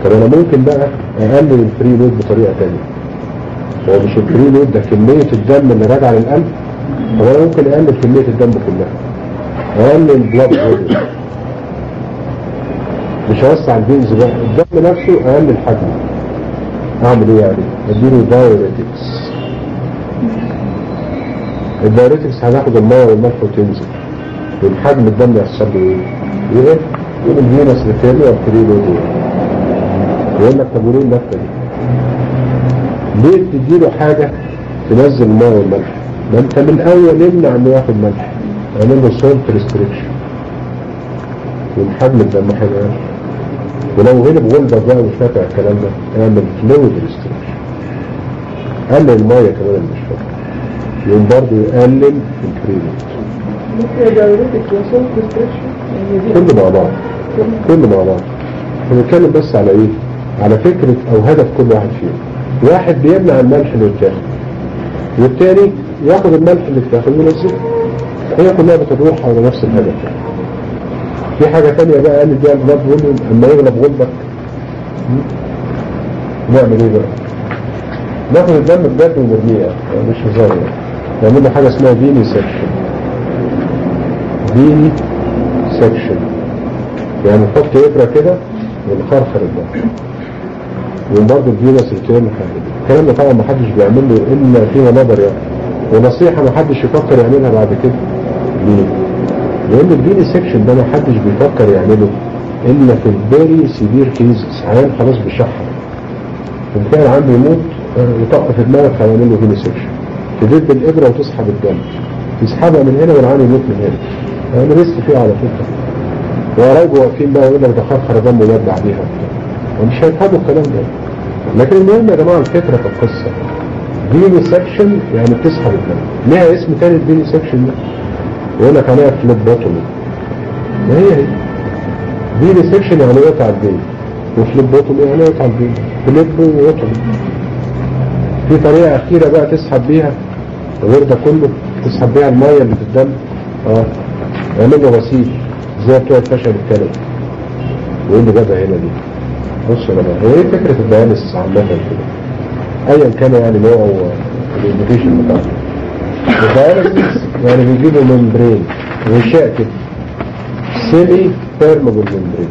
طب انا ممكن بقى اقلل الفري لود بطريقه ثانيه. هو مش الفري لود ده كميه الدم اللي راجعه للقلب؟ طب انا ممكن اقلل كميه الدم كلها، اقلل البلاد فوليوم، مش هوسع الفينز بقى، الدم نفسه اقلل حجمه. اعمل ايه يعني؟ اديله دايوريتكس. الدايوريتكس هناخد الميه والملح وتنزل، والحجم الدم يحصل له ايه؟ ايه؟ يقول الفينس ريتيرن والفري لود. يقول لك طب وليه اللفه دي؟ ليه تديله حاجه تنزل الميه والملح؟ ما انت من الاول يمنع انه ياخد ملح، اعمل له سولت ريستريكشن والحجم الدم هيبقى. ولو غلب غلبة بقى مش نافع الكلام ده، اعمل فلويد ريستريكشن، قلل الميه كمان مش فاكر، يقوم برضه يقلل الفريلود. ممكن دايوريتك وسولت ريستريكشن كله مع بعض، كله مع بعض. بنتكلم بس على ايه؟ على فكرة او هدف كل واحد فيهم. واحد بيمنع الملح اللي يتاخد، والتاني ياخد الملح اللي يتاخد وينزله. هي كلها بتروح على نفس الهدف. في حاجة تانية بقى قال بيها البلاد فوليوم اما يغلب غلبك، نعمل ايه بقى؟ ناخد الدم بجد ونرميه، مش هزار يعني. نعمل له حاجة اسمها فيني سكشن. فيني سكشن يعني نحط ابرة كده ونخرخر الدم، وبرضه الفينس ريتيرن. الكلام ده طبعا ما حدش بيعمل له الا فيما نظر يعني، ونصيحة ما حدش يفكر يعملها بعد كده. ليه؟ لان الفيني سكشن ده ما حدش بيفكر يعمله الا في الفيري سيفير كيزز، عيان خلاص بيشحر، كان عنده يموت يطق في دماغك هيعمل له فيني سكشن، تدب الابره وتسحب الدم، تسحبها من هنا والعيان يموت من هنا. انا لسه فيه على فكره، وقرايبه واقفين بقى يقول لك ده خرخر دم ومات بعديها، ومش هيفهموا الكلام ده. لكن المهم يا جماعه الفكره في القصه فيني سكشن يعني بتسحب الدم. ليها اسم تاني الفيني سكشن ده، يقول لك عليها فليبوتومي. ما هي فيني سكشن يعني يقطع الدم، وفليبوتومي يعني يقطع الدم، فليبوتومي. في طريقة أخيرة بقى تسحب بيها غير ده كله، تسحب بيها المية اللي في الدم. اعمل له غسيل زي بتوع الفشل الكلوي. وايه اللي جابها هنا دي؟ بص يا جماعة، هي ايه فكرة الدياليسيس عامة كده؟ أيا كان يعني نوعه الانفيتيشن بتاعته. الدياليسيس يعني بيجيبوا ممبرين غشاء كده، سيمي بيرمبل ممبرين،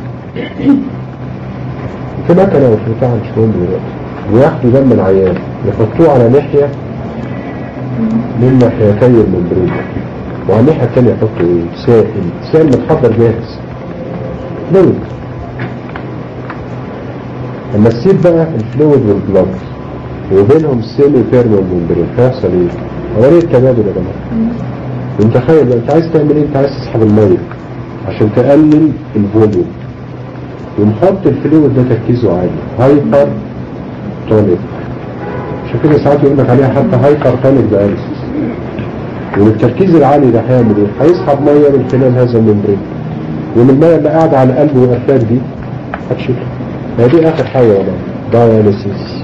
في مكنة وفي بتاع مش مهم دلوقتي، وياخدوا دم العيان يحطوه على ناحية من ناحيتي الممبرين، وعلى الناحية التانية يحطوا ايه؟ سائل متحضر جاهز، فلويد. اما تسيب بقى الفلويد والبلاد وبينهم سيمي بيرمبل ممبرين، هيحصل ايه؟ عملية تبادل يا جماعة. انت تخيل انت عايز تعمل ايه؟ انت عايز تسحب المية عشان تقلل الفوليوم، ونحط الفلويد ده تركيزه عالي، هايبر تونيك. عشان كده ساعات يقول لك عليها حتى هايبر تونيك داياليسيس. والتركيز العالي ده هيعمل ايه؟ هيسحب ميه من خلال هذا الممبرين، ومن الميه اللي قاعده على القلب والافلاك دي هتشيلها. هذه اخر حاجه يا جماعه، داياليسيس.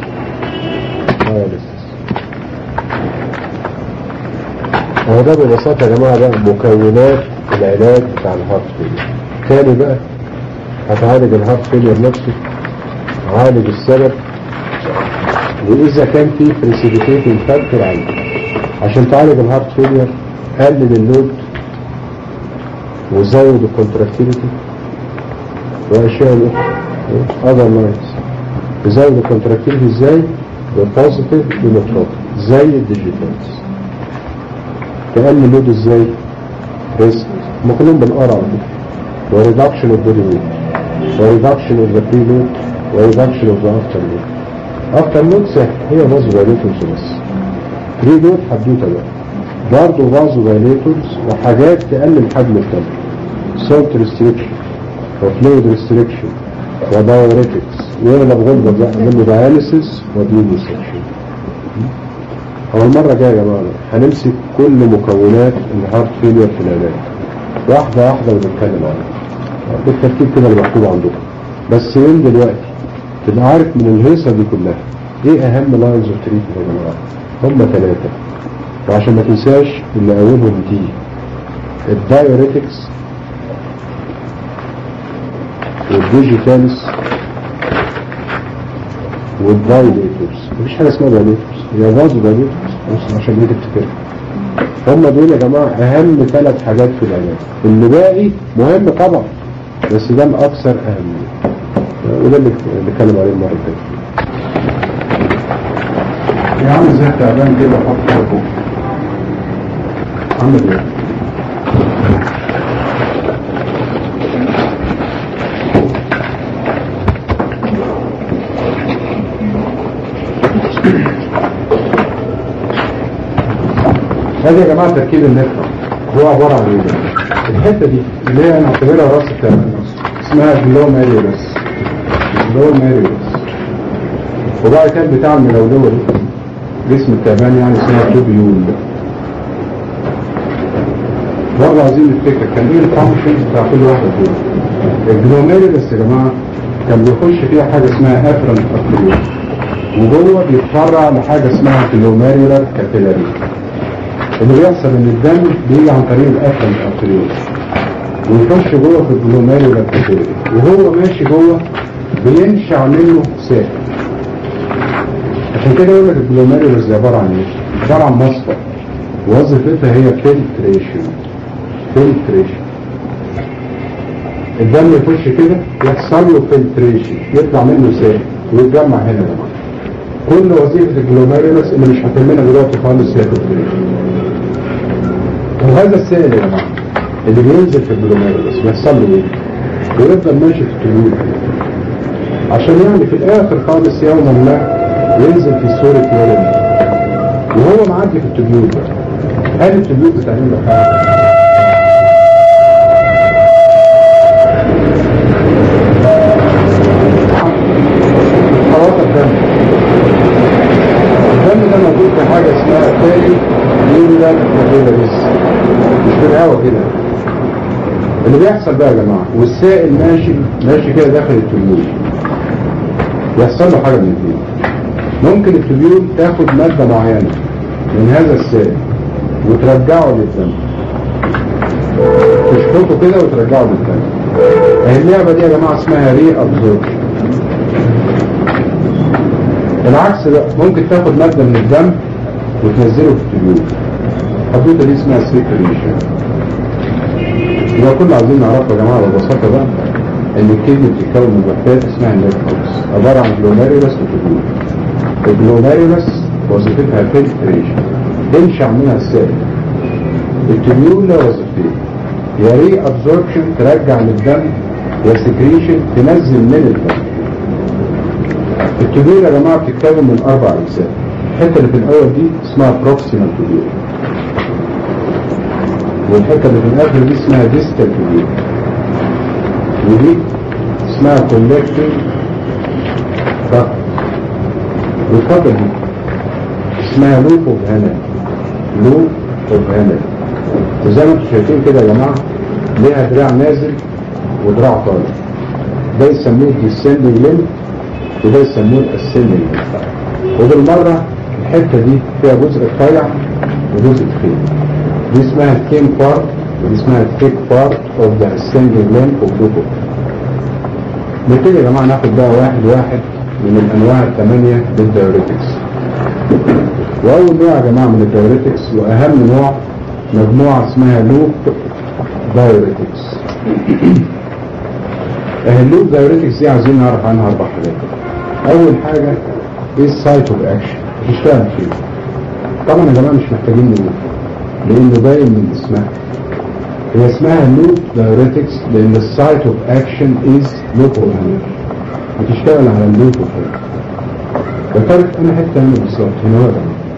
هو ده ببساطه يا جماعه بقى مكونات العلاج بتاع الهارت فيلير. تاني بقى هتعالج الهارت فيلير نفسه، عالج السبب، وإذا كان في بريسيبيتيتنج فاكتور عالي. عشان تعالج الهارت فيلير قلل اللود وزود الكونتراكتيليتي وأشياء أخرى other تزود الكونتراكتيليتي ازاي؟ بالبوزيتيف ونيوترال زي الديجيتالز. تقلل اللود ازاي؟ ريسك ما كلهم بالقرع وريدكشن اوف بودي ويت وريدكشن اوف ذا بري لود وريدكشن اوف ذا افتر لود. افتر لود سهل، هي فازو دايليتورز بس. بري لود حدوته بقى برضه فازو دايليتورز وحاجات تقلل حجم الدم، سولت ريستريكشن وفلويد ريستريكشن ودايوريتكس، ويغلب غلبة بقى منه داياليسيس وديني سكشن. هو المرة الجاية يا جماعة هنمسك كل مكونات الهارت فيلير في العلاج واحدة واحدة ونتكلم عنها بالترتيب كده اللي مكتوب عندكم. بس من دلوقتي تبقى عارف من الهيصة دي كلها ايه اهم لاينز اوف تريتمنت يا جماعة. هم 3، وعشان ما تنساش اللي اولهم دي الدايوريتكس والديجيتالز والدايليتورز. مفيش حاجه اسمها دايليتورز، هي فازو دايليتورز بس عشان دي تفتكر. هم دول يا جماعه اهم 3 حاجات في العلاج، اللي باقي مهم طبعا بس ده الاكثر اهميه، وده اللي نتكلم عليه المره الجايه. يا عم زي تعبان كده حط كده فوق. عامل ايه؟ هذه يا جماعه تركيب النفرة، هو عباره عن ايه؟ الحته دي اللي هي نعتبرها راس التعبان اسمها جلوميريولس. وبعد كده بتاع الملولوه دي جسم التعبان يعني اسمها توبيول. برضه عايزين نفتكر كان ايه الفانكشن بتاع كل واحد دول. الجلوميريولس يا جماعه كان بيخش فيها حاجه اسمها افرنت ارتريول، وجوه بيتفرع لحاجه اسمها جلوميريولار كابيلاري. اللي بيحصل ان الدم بيجي عن طريق الافرنت ارتريول ويخش جوه في الجلوميريولار كابيلاري، وهو ماشي جوه بينشع منه سائل. عشان كده يقول لك الجلوميريولس دي عباره عن ايه؟ عباره عن مصفى وظيفتها هي فلتريشن. الدم يخش كده يحصل له فلتريشن، يطلع منه سائل ويتجمع هنا يا جماعه. كل وظيفه الجلوميريولس اللي مش هتهمنا دلوقتي خالص هي فلتريشن. وهذا السائل يا جماعه اللي بينزل في الجلوميريولس بيحصل له ايه؟ بيفضل ماشي في التيوب عشان يعني في الاخر خالص يوما ما ينزل في صورة يورين، وهو معدي في التبيوت ده. هل التبيوت بتعمل له حاجة؟ خلاص الدم ده موجود في حاجة اسمها تالي يورينال كابيلاريز، مش في الهوا كده. اللي بيحصل بقى يا جماعة والسائل ماشي كده داخل التبيوت، يحصل له حاجة من الاثنين. ممكن التبيول تاخد مادة معينة من هذا السائل وترجعه للدم، تشفطه كده وترجعه للدم. اللعبة دي يا جماعة اسمها ري ابزوربشن. العكس بقى ممكن تاخد مادة من الدم وتنزله في التبيول، الحدوتة دي اسمها سيكريشن. يبقى كل عايزين نعرفه يا جماعة ببساطة بقى ان الكدني بتتكون من وحدات اسمها نيرفز عبارة عن جلوميريولس وتبيول. الجلوميريولس وظيفتها فلتريشن، تنشع منها السائل. التبيول لها وظيفتين، يا ري ابزوربشن ترجع للدم، يا سكريشن تنزل من الدم. التبيول يا جماعه بتتكون من 4 اجزاء. الحته اللي في الاول دي اسمها بروكسيمال تبيول، والحته اللي في الاخر دي اسمها ديستال تبيول، ودي اسمها كولكتيف ضغط، والفضل دي اسمها لوب اوف هانل. وزي ما انتم شايفين كده يا جماعه ليها دراع نازل ودراع طالع، ده يسموه الديسندنج ليمب وده يسموه الاسندنج ليمب. وبالمره الحته دي فيها جزء رفيع وجزء تخين، دي اسمها الثين بارت ودي اسمها الثيك بارت اوف ذا اسندنج ليمب اوف لوب. نبتدي يا جماعه ناخد بقى واحد من الانواع 8 للدايوريتكس. واول نوع يا جماعه من الدايوريتكس واهم نوع مجموعه اسمها لوب دايوريتكس. اللوب دايوريتكس دي عايزين نعرف عنها 4 حاجات. اول حاجه ايه السايت اوف اكشن، بتشتغل فين؟ طبعا يا جماعه مش محتاجين نقول لانه باين من اسمها. هي اسمها لوب دايوريتكس لان السايت اوف اكشن از لوب اوف بتشتغل على اللوب اوف هانل. وفرق انا حته هنا بالظبط هنا هو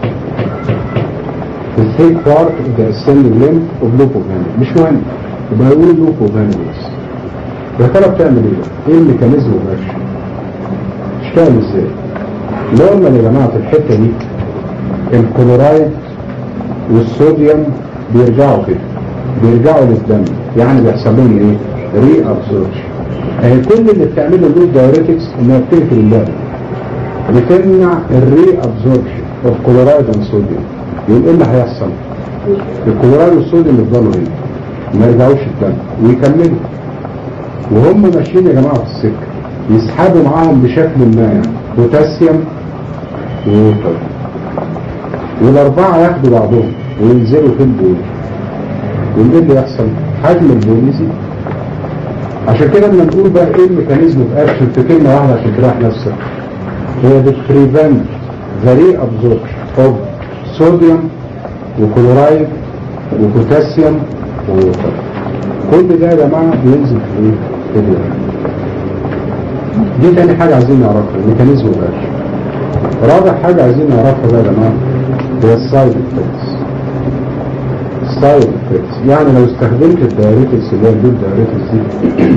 الثيك بارت اوف ذا اسندنج ليمب اوف لوب اوف هانل، مش مهم يبقى يقول لوب اوف هانل بس. يا ترى بتعمل ايه؟ ايه الميكانيزم اوف اكشن؟ تشتغل ازاي؟ نورمال يا جماعه في الحته دي الكلورايد والصوديوم بيرجعوا كده، بيرجعوا للدم، يعني بيحصل لهم ايه؟ ري ابسوربشن. يعني كل اللي بتعمله اللوب دايوريتكس انها بتقفل اللعبه، بتمنع الري ابسوربشن اوف كلورايد اند صوديوم. يقول ايه اللي هيحصل؟ الكلورايد والصوديوم يفضلوا هنا ما يرجعوش الدم ويكملوا، وهم ماشيين يا جماعه في السكه يسحبوا معاهم بشكل ما يعني بوتاسيوم ووتر، والأربعة ياخدوا بعضهم وينزلوا في البول. والإيه اللي يحصل؟ حجم البول يزيد. عشان كده لما نقول بقى ايه الميكانيزم في اكشن في كلمة واحدة عشان تريح نفسك، هي بتريفنت ذا ري ابزوربشن اوف صوديوم وكلورايد وبوتاسيوم ووتر. كل ده يا جماعة بينزل في ايه؟ في الدم. دي تاني حاجة عايزين نعرفها، الميكانيزم في اكشن. رابع حاجة عايزين نعرفها بقى يا جماعة هي السايد افكتس. السايد افكتس يعني لو استخدمت الدايريتكس اللي هي البيل دايريتكس دي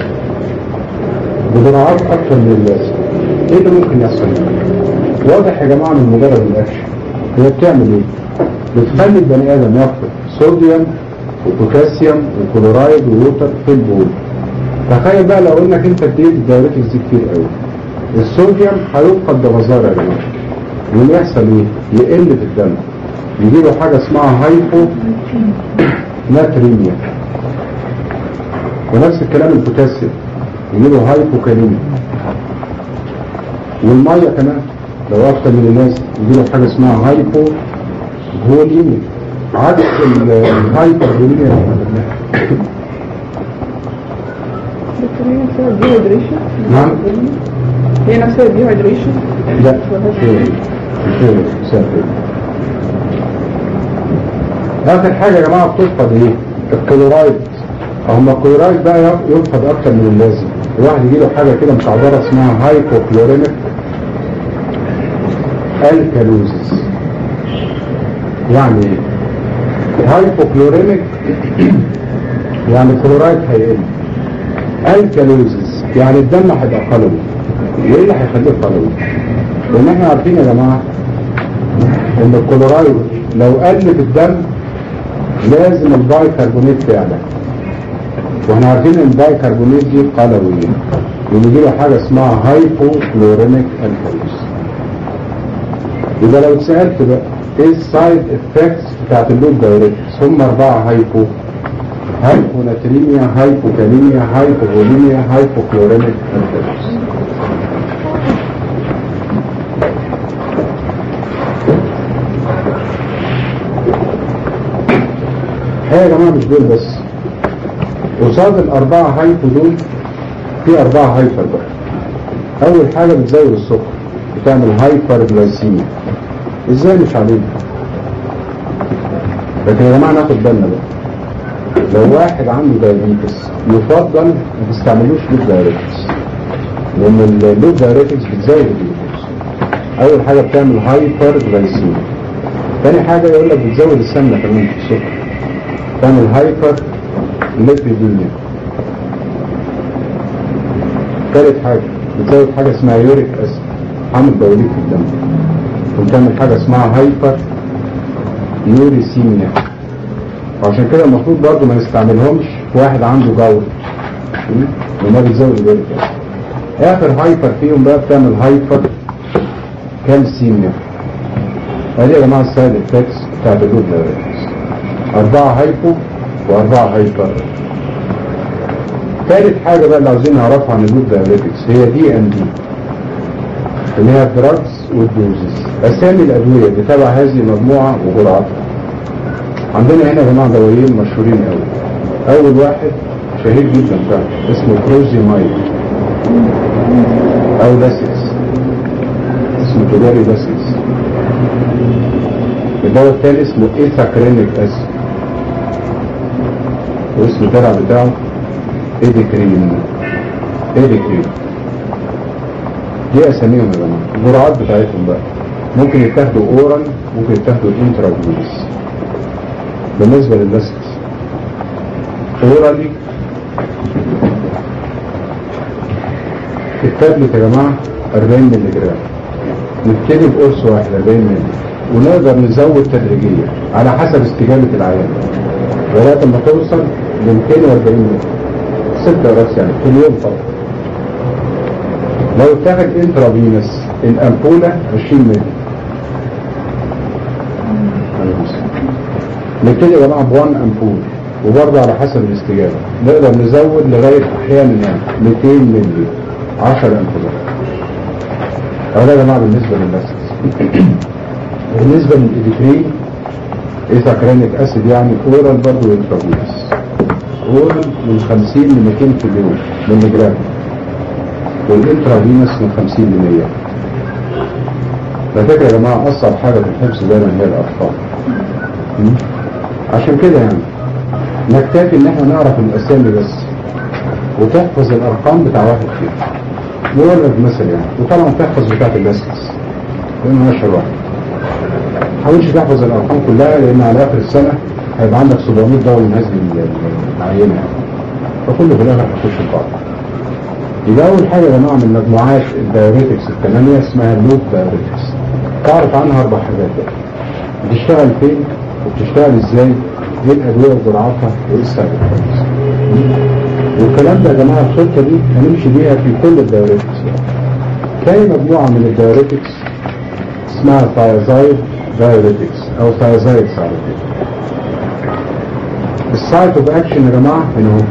بجرعات اكتر من اللازم، ايه اللي ممكن يحصل؟ واضح يا جماعة من مجرد الاكشن هي بتعمل ايه؟ بتخلي البني ادم ياخد صوديوم وبوتاسيوم وكلورايد ووتر في البول. تخيل بقى لو انك انت اديت الدايريتكس دي كتير قوي، الصوديوم هيفقد بغزارة يا جماعة، واللي يحصل ايه؟ يقل في الدم، يجيله حاجة اسمها هايبو ناتريميا. ونفس الكلام البوتاسيوم يجيله هايبوكاليميا. والمية كمان لو اكتر من الناس يجيله حاجة اسمها هايبو فوليميا، عكس الهايبر فوليميا. نعم هي نفسها الديهايدريشن؟ لا اخر حاجة يا جماعة بتفقد ايه؟ الكلورايد. اما الكلورايد بقى يفقد اكتر من اللازم، الواحد يجيله حاجة كده مستعبرة اسمها هايبوكلوريميك الكالوزيس. يعني ايه؟ هايبوكلوريميك يعني الكلورايد هيقل. الكالوزيس يعني الدم هيبقى قلوي. وايه اللي هيخليه قلوي؟ لان احنا عارفين يا جماعة ان الكلورايد لو قل في الدم لازم البايكربونات تعلى، واحنا عارفين ان البايكربونات دي قلوية، ويجي له حاجة اسمها هايبوكلوريميك الكالوزيس. يبقى لو اتسألت بقى ايه السايد افكتس بتاعت اللوب دايريتكس؟ هم 4 هايبوناتريميا، هايبوكاليميا، هايبوفوليميا، هايبوكلوريميك الكالوزيس. يا جماعة مش دول بس، قصاد ال4 هايبو دول في 4 هايبر بقى. اول حاجة بتزود السكر، بتعمل هايبر جلايسيميا. ازاي؟ مش علينا، لكن يا جماعة ناخد بالنا بقى، لو واحد عنده دايابيتس يفضل ما تستعملوش لوب دايريتكس، لان اللوب دايريتكس بتزود الجلوكوز. اول حاجة بتعمل هايبر جلايسيميا. تاني حاجة يقول لك بتزود السمنة كمان في السكر، تعمل هايبر ليبيديميا. ثالث حاجة بتزود حاجة اسمها يوريك اسيد، حمض بوليك في الدم، وبتعمل حاجة اسمها هايبر يوريسيميا. وعشان كده المفروض برضه ما نستعملهمش واحد عنده جلط، لما بتزود اليوريك اسيد. اخر هايبر فيهم بقى بتعمل هايبر كالسيميا. ادي يا جماعة السايد افكتس بتاعت اللوب دايريتكس، 4 هايبو و4 هايبر. ثالث حاجة بقى اللي عاوزين نعرفها عن اللوب دايريتكس هي DMD، اللي هي الدراجز والدوزز. اسامي الادوية بتابع هذه المجموعة وجرعاتها. عندنا هنا يا جماعة دوايين مشهورين قوي. اول واحد شهير جدا فعلا اسمه كروزيمايد او لاسكس، اسمه تجاري لاسكس. الدواء الثاني اسمه ايثاكرينيك اسيد، واسم الدرع بتاعه ايديكرين. دي اساميهم يا جماعه. الجرعات بتاعتهم بقى ممكن يتاخدوا اورال، ممكن يتاخدوا انترافينوس. بالنسبه لللاسكس اورالي التابلت يا جماعه 40 مللي جرام، نبتدي بقرص واحد 40 مللي، ونقدر نزود تدريجيا على حسب استجابه العيان لغايه ما توصل ل 240 مللي، 6 قراص يعني في اليوم فقط. لو اتاخد انترافينوس الامبوله 20 مللي. نبتدي يا جماعه ب1 امبول، وبرضه على حسب الاستجابه نقدر نزود لغايه احيانا يعني 200 مللي، 10 امبولات. ده يا جماعه بالنسبه للاسيد. بالنسبه للإديكرين إيثاكرينيك أسيد يعني أورال برضه انترافينوس، أورال من 50 ل 200 في اليوم ملي جرام، والانترافينوس من 50 ل 100. على فكرة يا جماعة أصعب حاجة في الحفظ دايما هي الأرقام. عشان كده يعني نكتفي إن احنا نعرف الأسامي بس وتحفظ الأرقام بتاع واحد فيهم. مجرد مثل يعني، وطبعا تحفظ بتاعة الأساس لأنه أشهر واحد. حاولش تحفظ الأرقام كلها لأن على آخر السنة هيبقى عندك 700 دولة من هذه العينة يعني. فكله في الآخر هتخش في بعض. يبقى أول حاجة يا جماعة من مجموعات الدايوريتكس الثمانية اسمها اللوب دايوريتكس. تعرف عنها 4 حاجات بقى. بتشتغل فين وبتشتغل ازاي، ايه الأدوية وجرعاتها وايه السبب. والكلام ده يا جماعة الخطة دي هنمشي بيها في كل الدايوريتكس. تاني مجموعة من الدايوريتكس اسمها ثايازايد دايوريتكس او ثايازايد سايد. السايت اوف اكشن يا جماعة هنا اهو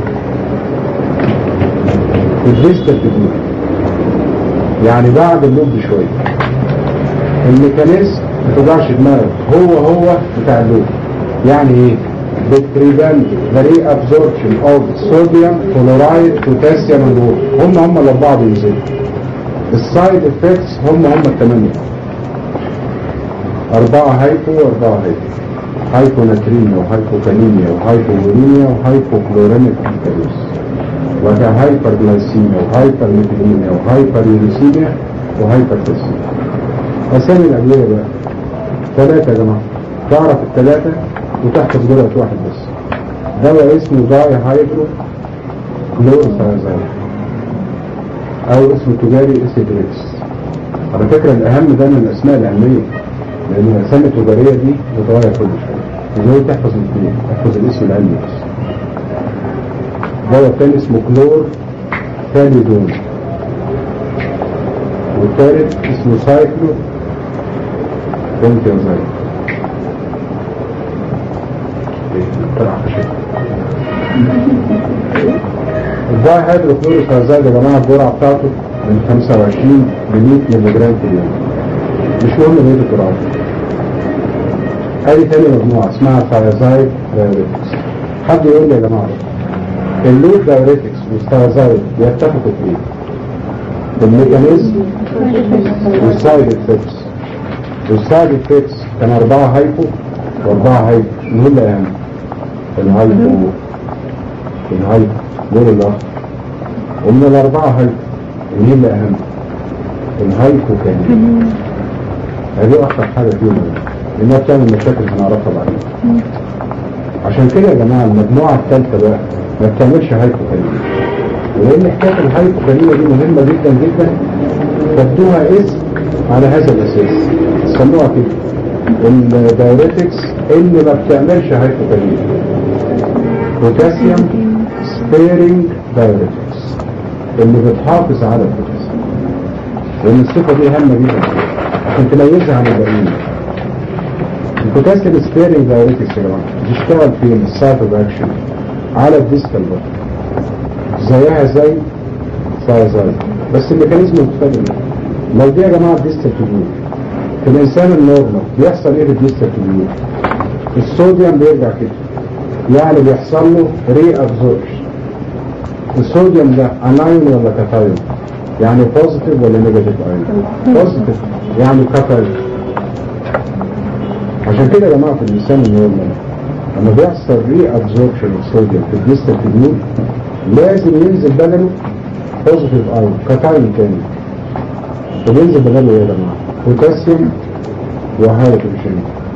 الديستال تكنيك، يعني بعد اللوب بشوية. الميكانيزم ما توجعش دماغك، هو بتاع اللوب. يعني ايه؟ بتريفنت ذا ري ابزوربشن اوف صوديوم كلورايد بوتاسيوم اند ووتر. هم الاربعه بينزلوا. السايد افكتس هم الثمانيه. 4 هايبو و4 هايبو. هايبوناتريميا وهايبوكاليميا وهايبووريميا وهايبوكلوريميك كالوس. وده هايبر جلايسيميا وهايبر ليبيديميا وهايبر يوريسيميا وهايبر تسيميا. أسامي الأدوية بقى 3 يا جماعة. تعرف ال3 وتحفظ جرعة واحد بس. دواء اسمه داي هايدرو كلوروثيازايد أو اسمه تجاري اسيدريكس. على فكرة الأهم ده من الأسماء العلمية، لأن الأسامي التجارية دي بتتغير كل شوية. إزاي تحفظ الاثنين؟ تحفظ الاسم العلمي بس. دواء تاني اسمه كلور ثاليدون، والثالث اسمه سايكلو بنتيازايد. الداي هيدروكلوروثيازايد يا جماعه الجرعه بتاعته من 25 ل 100 ملي جرام في اليوم. مش مهم ايه الجرعات. ادي تاني مجموعه اسمها ثايازايد دايوريتكس. حد يقول لي يا جماعه اللوب دايوريتكس والثايازايد بيتفقوا في ايه؟ الميكانيزم والسايد افكتس. والسايد افكتس كان 4 هايبو و4 هايبو. مين اللي اهم؟ الهايبو دول الاخر. ومن ال4 هايبو مين اللي اهم؟ الهايبو كان. هذه اكتر حاجه فيهم لانها بتعمل مشاكل هنعرفها بعدين. عشان كده يا جماعه المجموعه الثالثه بقى ما بتعملش هايبو كان. ولأن حكاية الهايبوكاليميا دي مهمة جدا جدا، فادوها اسم على هذا الأساس. سموها كده الدايوريتكس اللي ما بتعملش هايبوكاليميا. بوتاسيوم سبيرنج دايوريتكس اللي بتحافظ على البوتاسيوم. لأن الصفة دي هامة جدا عشان تميزها عن الباقيين. البوتاسيوم سبيرنج دايوريتكس يا جماعة بتشتغل فين؟ السايت اوف اكشن على الديستال بطن زيها زي ثايازايد، بس الميكانيزم مختلف. لو دي يا جماعه الديستال تبيوت في الانسان النورمال بيحصل ايه في الديستال تبيوت؟ الصوديوم بيرجع كده، يعني بيحصل له ري ابزوربشن. الصوديوم ده انايون ولا كاتايون؟ يعني بوزيتيف ولا نيجاتيف ايون؟ بوزيتيف يعني كاتايون. عشان كده يا جماعه في الانسان النورمال لما بيحصل ري ابزوربشن الصوديوم في الديستال تبيوت لازم ينزل بدله بوزيتيف ايون كاتايون تاني. فبينزل بدله ايه يا جماعه؟ بوتاسيوم وهيدروجين.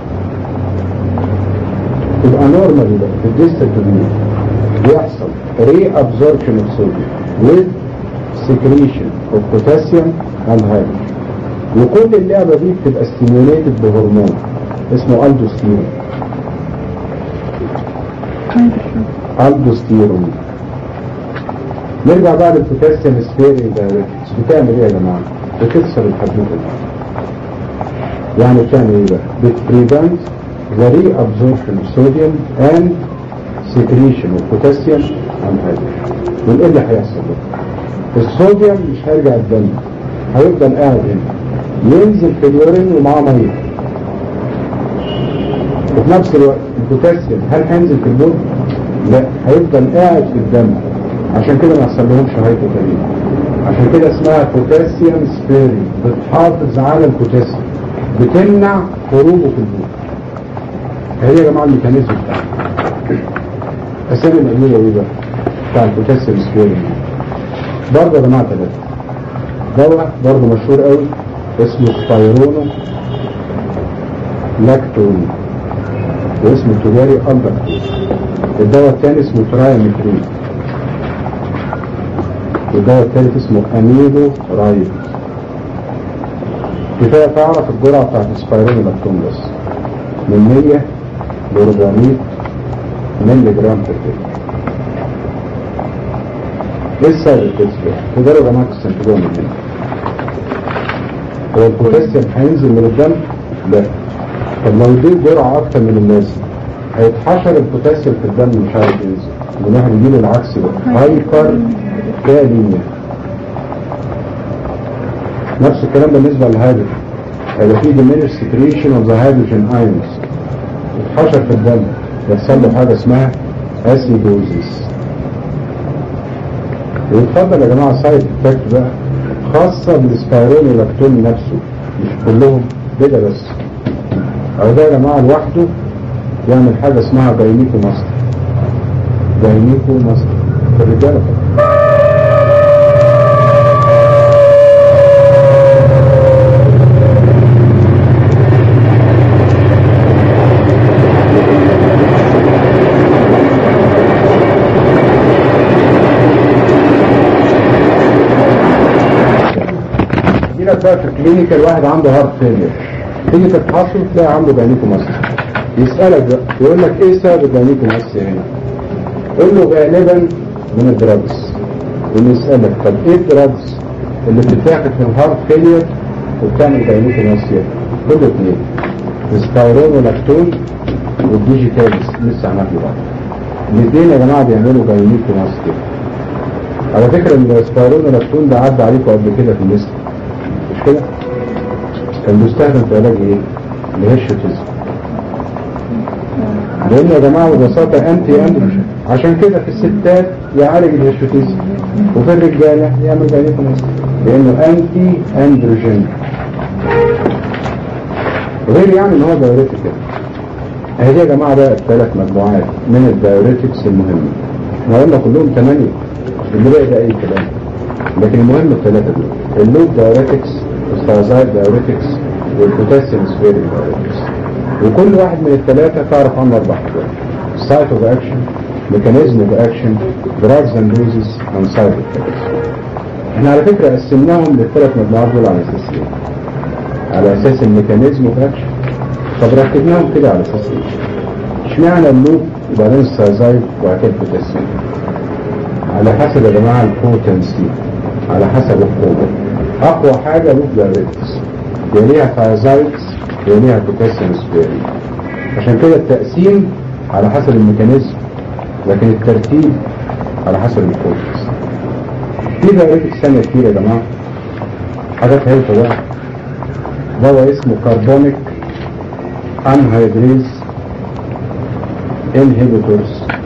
تبقى نورمال ده في الديستال تبيوت بيحصل ري ابزوربشن اوف صوديوم with secretion of potassium and hydrogen. وكل اللعبه دي بتبقى ستيميوليتد بهرمون اسمه الدوستيرون. الدوستيرون. نرجع بعد البوتاسيوم سبيرنج دايوريتكس بتعمل ايه يا جماعه؟ بتكسر الحدوده دي. يعني بتعمل ايه بقى؟ بتبريفنت ذا ري ابزوربشن اوف صوديوم اند سكريشن اوف بوتاسيوم اند هيدروجين. وايه اللي هيحصل بقى؟ الصوديوم مش هيرجع الدم، هيفضل قاعد هنا ينزل في اليورين ومعاه ميه، وفي نفس الوقت البوتاسيوم هل هينزل في البول؟ لا، هيفضل قاعد في الدم، عشان كده ما يحصل لهمش هايبوكاليميا. عشان كده اسمها بوتاسيوم سبيري، بتحافظ على البوتاسيوم، بتمنع خروجه في البول. هي يا جماعه الميكانيزم بتاعها. اسامي الادويه ايه بقى؟ بتاع البوتاسيوم سبيري برضه يا جماعه ثلاثه. دواء برضه مشهور قوي اسمه سبايرونو لاكتون، واسمه التجاري ألباكتون. الدواء الثاني اسمه ترايمترين، والدواء الثالث اسمه اميلو رايد. كفايه تعرف الجرعه بتاعت السبايرونو لاكتون بس من 100 ل 400 مللي جرام في الكيلو. ايه السبب الكيلو؟ تقدروا يا جماعه تستنتجوها من هنا. هو البوتاسيوم هينزل من الدم؟ لا. طب لو اديت جرعه اكتر من اللازم هيتحشر البوتاسيوم في الدم مش عارف ينزل، الواحد يجيله العكس بقى، هايبر كاليميا. نفس الكلام بالنسبه للهيدروجين، هيبقى في diminished secretion of the hydrogen ions، يتحشر في الدم يحصل له حاجه اسمها اسيدوزيس. ويتفضل يا جماعه سايد افكت بقى خاصه بالسبايرونو لاكتون نفسه، مش كلهم كده بس. او ده يا جماعه لوحده يعمل حاجه اسمها جاينيكو ماستر. جاينيكو ماستر في الرجاله. بقى في الكلينيكال واحد عنده هارت فيلير، تيجي تفحصه تلاقي عنده جاينيكو ماستر. يسألك بقى يقول لك ايه سبب الجاينيكو ماستر هنا؟ قول له غالبا من الدراجز. ويسألك طب ايه الدراجز اللي بتتاخد في الهارت فيلير وبتعمل جاينيكو ماستر؟ كل اثنين، السبايرونو لاكتون والديجيتاليس لسه هناخده بعض. الاثنين يا جماعه بيعملوا جاينيكو ماستر. على فكره ان السبايرونو لاكتون ده عدى عليكم قبل كده في الليست كده، كان بيستخدم في علاج ايه؟ الهيرشوتيزم. لان يا جماعه ببساطه انتي اندروجين، عشان كده في الستات يعالج الهيرشوتيزم وفي الرجاله يعمل جاينيكو ماستر لانه انتي اندروجين. غير يعني ان هو دايوريتك كده. اهي يا جماعه بقى الثلاث مجموعات من الدايوريتكس المهمه. احنا قلنا كلهم 8، اللي باقي ده اي كلام، لكن المهم الثلاثه دول: اللوب دايوريتكس، الستازايد دايوريتكس، والبوتاسيوم سبيري دايوريتكس. وكل واحد من الثلاثه تعرف عنه 4 حاجات: سايت اوف اكشن، ميكانيزم اوف اكشن، دراجز اند دوزز، اند سايد افكتس. احنا على فكره قسمناهم للثلاث مجموعات دول على اساس ايه؟ على اساس الميكانيزم اوف اكشن. طب رتبناهم كده على اساس ايه؟ اشمعنى اللوب وبعدين الستازايد وبعد كده البوتاسيوم؟ على حسب يا جماعه البوتنسي، على حسب القوه. اقوى حاجه لوب دايوريتكس، يليها ثايازايدز، يليها بوتاسيوم سبيري. عشان كده التقسيم على حسب الميكانيزم، لكن الترتيب على حسب البوتنسي. في دايوريتكس ثانيه كتير يا جماعه، حاجات هيلث بقى. دواء اسمه كربونيك انهيدريز انهيبيتورز